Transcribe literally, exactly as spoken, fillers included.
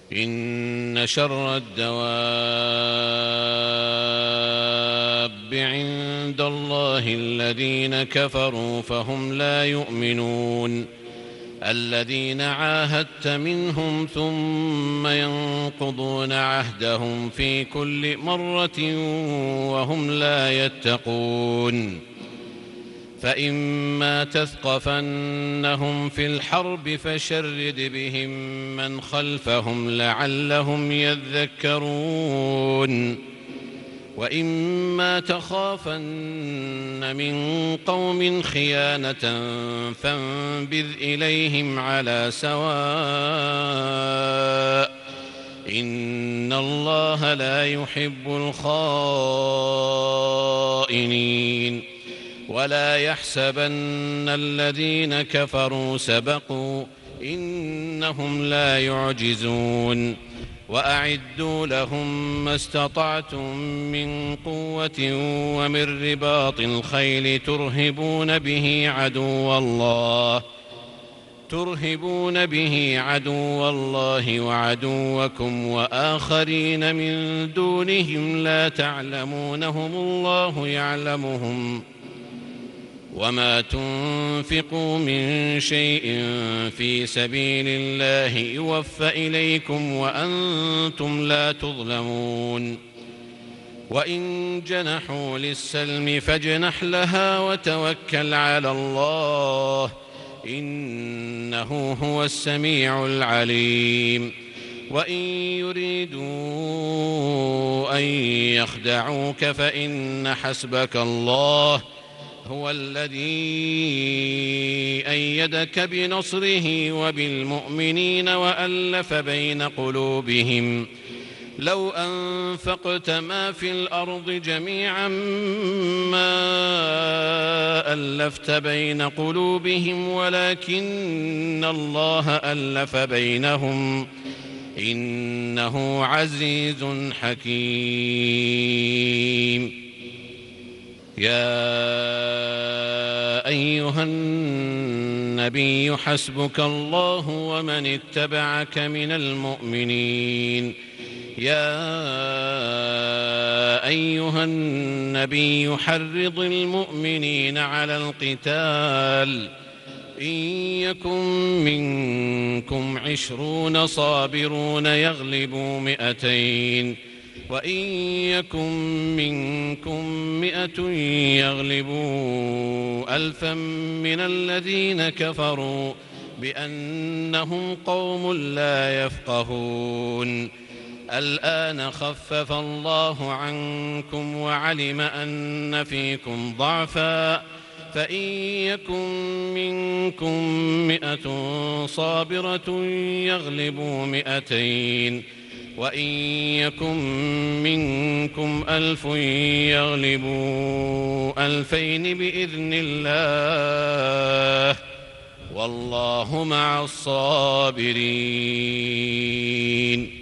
إن شر الدواب عند الله الذين كفروا فهم لا يؤمنون الذين عاهدت منهم ثم ينقضون عهدهم في كل مرة وهم لا يتقون فإما تثقفنهم في الحرب فشرد بهم من خلفهم لعلهم يذكرون وإما تخافن من قوم خيانة فانبذ إليهم على سواء إن الله لا يحب الخائنين ولا يحسبن الذين كفروا سبقوا إنهم لا يعجزون وأعدوا لهم ما استطعتم من قوة ومن رباط الخيل ترهبون به عدو الله ترهبون به عدو الله وعدوكم وآخرين من دونهم لا تعلمونهم الله يعلمهم وما تنفقوا من شيء في سبيل الله يوفى إليكم وأنتم لا تظلمون وإن جنحوا للسلم فاجنح لها وتوكل على الله إنه هو السميع العليم وإن يريدوا أن يخدعوك فإن حسبك الله هو الذي أيدك بنصره وبالمؤمنين وألف بين قلوبهم لو أنفقت ما في الأرض جميعا ما ألفت بين قلوبهم ولكن الله ألف بينهم إنه عزيز حكيم يا أيها النبي حسبك الله ومن اتبعك من المؤمنين يا أيها النبي حرض المؤمنين على القتال إن يكن منكم عشرون صابرون يغلبوا مئتين وإن يكن منكم مئة يغلبوا ألفا من الذين كفروا بأنهم قوم لا يفقهون الآن خفف الله عنكم وعلم أن فيكم ضعفا فإن يكن منكم مئة صابرة يغلبوا مئتين وإن يكن منكم ألف يغلبوا ألفين بإذن الله والله مع الصابرين